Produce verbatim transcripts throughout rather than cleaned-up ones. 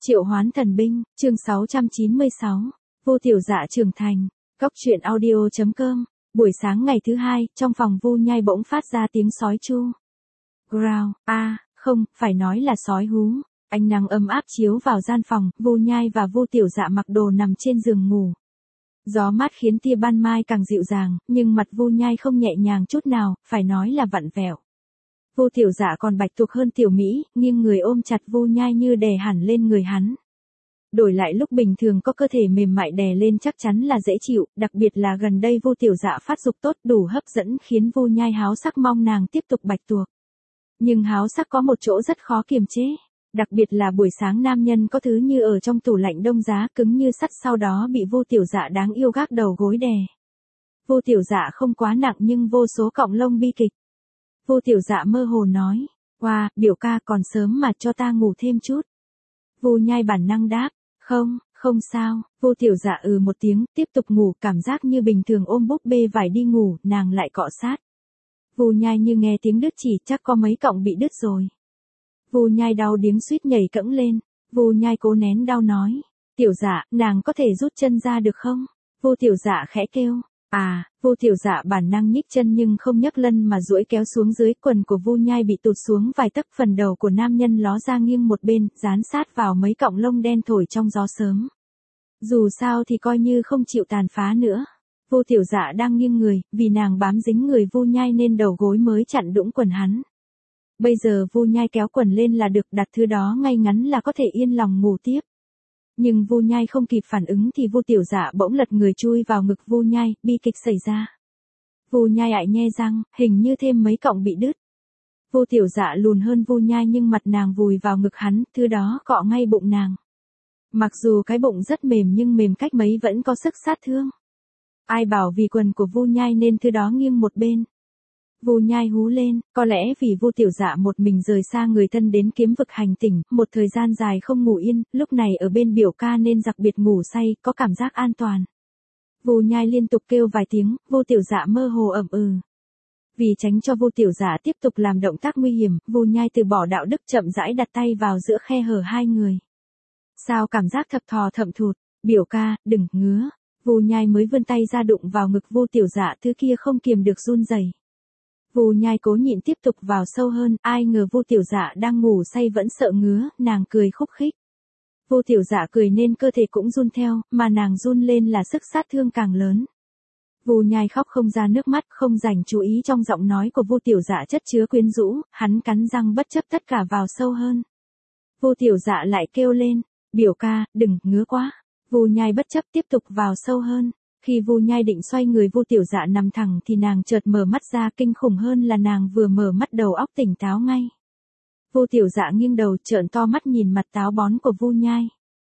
Triệu Hoán Thần Binh, chương sáu trăm chín mươi sáu, Vu Tiểu Dạ trưởng thành, Cốc truyện audio chấm com. Buổi sáng ngày thứ hai, trong phòng Vu Nhai bỗng phát ra tiếng sói chu. Growl, a, à, không, phải nói là sói hú. Ánh nắng ấm áp chiếu vào gian phòng, Vu Nhai và Vu Tiểu Dạ mặc đồ nằm trên giường ngủ. Gió mát khiến tia ban mai càng dịu dàng, nhưng mặt Vu Nhai không nhẹ nhàng chút nào, phải nói là vặn vẹo. Vu Tiểu Dạ còn bạch tuộc hơn Tiểu Mỹ, nhưng người ôm chặt Vu Nhai như đè hẳn lên người hắn. Đổi lại lúc bình thường có cơ thể mềm mại đè lên chắc chắn là dễ chịu, đặc biệt là gần đây Vu Tiểu Dạ phát dục tốt đủ hấp dẫn khiến Vu Nhai háo sắc mong nàng tiếp tục bạch tuộc. Nhưng háo sắc có một chỗ rất khó kiềm chế, đặc biệt là buổi sáng nam nhân có thứ như ở trong tủ lạnh đông giá cứng như sắt sau đó bị Vu Tiểu Dạ đáng yêu gác đầu gối đè. Vu Tiểu Dạ không quá nặng nhưng vô số cọng lông bi kịch. Vu Tiểu Dạ mơ hồ nói, "Wow, biểu ca còn sớm mà cho ta ngủ thêm chút." Vu Nhai bản năng đáp, "Không, không sao." Vu Tiểu Dạ ừ một tiếng, tiếp tục ngủ, cảm giác như bình thường ôm búp bê vải đi ngủ, nàng lại cọ sát. Vu Nhai như nghe tiếng đứt chỉ, chắc có mấy cọng bị đứt rồi. Vu Nhai đau điếng suýt nhảy cẫng lên. Vu Nhai cố nén đau nói, "Tiểu Dạ, nàng có thể rút chân ra được không?" Vu Tiểu Dạ khẽ kêu, "À." Vu Tiểu Dạ bản năng nhích chân nhưng không nhấc lân mà duỗi kéo xuống dưới, quần của Vu Nhai bị tụt xuống vài tấc, phần đầu của nam nhân ló ra nghiêng một bên, dán sát vào mấy cọng lông đen thổi trong gió sớm. Dù sao thì coi như không chịu tàn phá nữa. Vu Tiểu Dạ đang nghiêng người, vì nàng bám dính người Vu Nhai nên đầu gối mới chặn đũng quần hắn. Bây giờ Vu Nhai kéo quần lên là được, đặt thứ đó ngay ngắn là có thể yên lòng ngủ tiếp. Nhưng Vu Nhai không kịp phản ứng thì Vu Tiểu Dạ bỗng lật người chui vào ngực Vu Nhai, bi kịch xảy ra. Vu Nhai ại nhe răng, hình như thêm mấy cọng bị đứt. Vu Tiểu Dạ lùn hơn Vu Nhai nhưng mặt nàng vùi vào ngực hắn, thứ đó cọ ngay bụng nàng. Mặc dù cái bụng rất mềm nhưng mềm cách mấy vẫn có sức sát thương. Ai bảo vì quần của Vu Nhai nên thứ đó nghiêng một bên. Vu Nhai hú lên, có lẽ vì Vu Tiểu Dạ một mình rời xa người thân đến kiếm vực hành tỉnh, một thời gian dài không ngủ yên, lúc này ở bên biểu ca nên đặc biệt ngủ say, có cảm giác an toàn. Vu Nhai liên tục kêu vài tiếng, Vu Tiểu Dạ mơ hồ ậm ừ. Vì tránh cho Vu Tiểu Dạ tiếp tục làm động tác nguy hiểm, Vu Nhai từ bỏ đạo đức chậm rãi đặt tay vào giữa khe hở hai người. Sao cảm giác thập thò thậm thụt, biểu ca, đừng ngứa. Vu Nhai mới vươn tay ra đụng vào ngực Vu Tiểu Dạ, thứ kia không kiềm được run rẩy. Vu Nhai cố nhịn tiếp tục vào sâu hơn, ai ngờ Vu Tiểu Dạ đang ngủ say vẫn sợ ngứa, nàng cười khúc khích. Vu Tiểu Dạ cười nên cơ thể cũng run theo, mà nàng run lên là sức sát thương càng lớn. Vu Nhai khóc không ra nước mắt, không dành chú ý trong giọng nói của Vu Tiểu Dạ chất chứa quyến rũ, hắn cắn răng bất chấp tất cả vào sâu hơn. Vu Tiểu Dạ lại kêu lên, biểu ca, đừng ngứa quá. Vu Nhai bất chấp tiếp tục vào sâu hơn. Khi Vu Nhai định xoay người Vu Tiểu Dạ nằm thẳng thì nàng chợt mở mắt ra, kinh khủng hơn là nàng vừa mở mắt đầu óc tỉnh táo ngay. Vu Tiểu Dạ nghiêng đầu trợn to mắt nhìn mặt táo bón của Vu Nhai.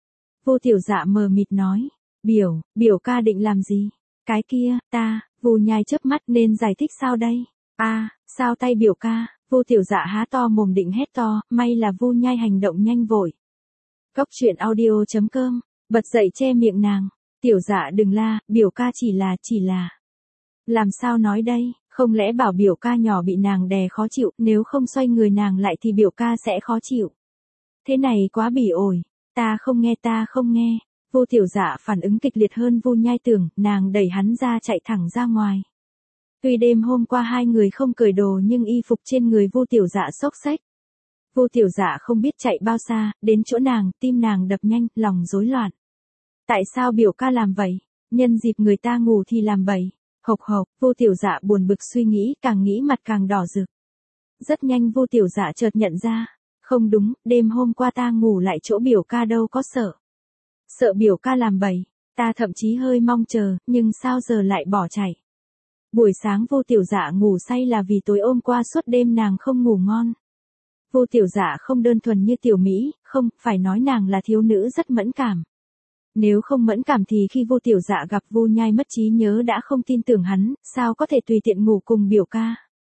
Vu Tiểu Dạ mờ mịt nói, biểu, biểu ca định làm gì? Cái kia, ta, Vu Nhai chớp mắt nên giải thích sao đây? A, à, sao tay biểu ca? Vu Tiểu Dạ há to mồm định hét to, may là Vu Nhai hành động nhanh vội. Cốc truyện audio chấm com, bật dậy che miệng nàng. Tiểu Dạ đừng la, biểu ca chỉ là, chỉ là. Làm sao nói đây, không lẽ bảo biểu ca nhỏ bị nàng đè khó chịu, nếu không xoay người nàng lại thì biểu ca sẽ khó chịu. Thế này quá bỉ ổi, ta không nghe ta không nghe. Vu Tiểu Dạ phản ứng kịch liệt hơn Vu Nhai tưởng, nàng đẩy hắn ra chạy thẳng ra ngoài. Tuy đêm hôm qua hai người không cởi đồ nhưng y phục trên người Vu Tiểu Dạ xốc xếch. Vu Tiểu Dạ không biết chạy bao xa, đến chỗ nàng, tim nàng đập nhanh, lòng rối loạn. Tại sao biểu ca làm vậy? Nhân dịp người ta ngủ thì làm bậy. Hộc hộc, Vu Tiểu Dạ buồn bực suy nghĩ, càng nghĩ mặt càng đỏ rực. Rất nhanh Vu Tiểu Dạ chợt nhận ra, không đúng, đêm hôm qua ta ngủ lại chỗ biểu ca đâu có sợ. Sợ biểu ca làm bậy, ta thậm chí hơi mong chờ, nhưng sao giờ lại bỏ chạy. Buổi sáng Vu Tiểu Dạ ngủ say là vì tối hôm qua suốt đêm nàng không ngủ ngon. Vu Tiểu Dạ không đơn thuần như Tiểu Mỹ, không, phải nói nàng là thiếu nữ rất mẫn cảm. Nếu không mẫn cảm thì khi Vu Tiểu Dạ gặp Vu Nhai mất trí nhớ đã không tin tưởng hắn, sao có thể tùy tiện ngủ cùng biểu ca.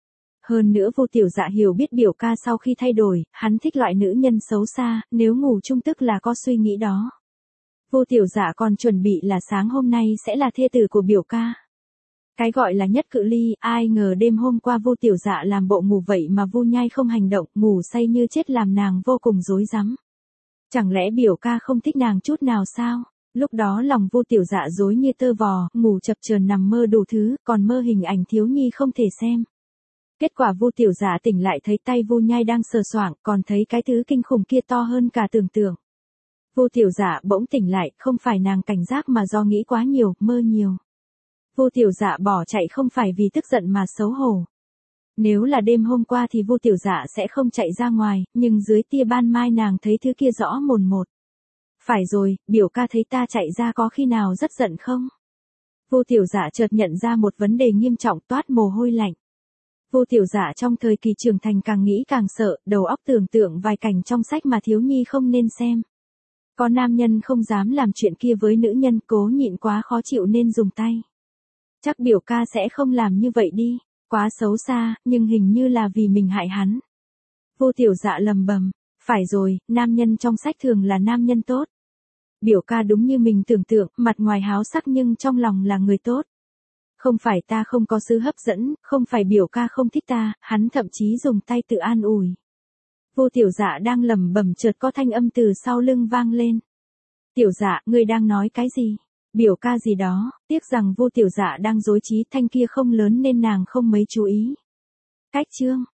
Hơn nữa Vu Tiểu Dạ hiểu biết biểu ca sau khi thay đổi, hắn thích loại nữ nhân xấu xa, nếu ngủ chung tức là có suy nghĩ đó. Vu Tiểu Dạ còn chuẩn bị là sáng hôm nay sẽ là thê tử của biểu ca. Cái gọi là nhất cự ly, ai ngờ đêm hôm qua Vu Tiểu Dạ làm bộ ngủ vậy mà Vu Nhai không hành động, ngủ say như chết làm nàng vô cùng rối rắm. Chẳng lẽ biểu ca không thích nàng chút nào sao? Lúc đó lòng Vô Tiểu Dạ rối như tơ vò, ngủ chập chờn nằm mơ đủ thứ, còn mơ hình ảnh thiếu nhi không thể xem. Kết quả Vô Tiểu Dạ tỉnh lại thấy tay Vô Nhai đang sờ soạng, còn thấy cái thứ kinh khủng kia to hơn cả tưởng tượng. Vô Tiểu Dạ bỗng tỉnh lại, không phải nàng cảnh giác mà do nghĩ quá nhiều, mơ nhiều. Vô Tiểu Dạ bỏ chạy không phải vì tức giận mà xấu hổ. Nếu là đêm hôm qua thì Vô Tiểu Dạ sẽ không chạy ra ngoài, nhưng dưới tia ban mai nàng thấy thứ kia rõ mồn một. Phải rồi, biểu ca thấy ta chạy ra có khi nào rất giận không? Vô Tiểu Dạ chợt nhận ra một vấn đề nghiêm trọng, toát mồ hôi lạnh. Vô Tiểu Dạ trong thời kỳ trưởng thành càng nghĩ càng sợ, đầu óc tưởng tượng vài cảnh trong sách mà thiếu nhi không nên xem. Có nam nhân không dám làm chuyện kia với nữ nhân, cố nhịn quá khó chịu nên dùng tay. Chắc biểu ca sẽ không làm như vậy đi, quá xấu xa, nhưng hình như là vì mình hại hắn. Vô Tiểu Dạ lầm bầm, phải rồi, nam nhân trong sách thường là nam nhân tốt. Biểu ca đúng như mình tưởng tượng, mặt ngoài háo sắc nhưng trong lòng là người tốt. Không phải ta không có sự hấp dẫn, không phải biểu ca không thích ta, hắn thậm chí dùng tay tự an ủi. Vô Tiểu Dạ đang lẩm bẩm chợt có thanh âm từ sau lưng vang lên. Tiểu Dạ, ngươi đang nói cái gì? Biểu ca gì đó, tiếc rằng Vô Tiểu Dạ đang rối trí, thanh kia không lớn nên nàng không mấy chú ý. Cách chương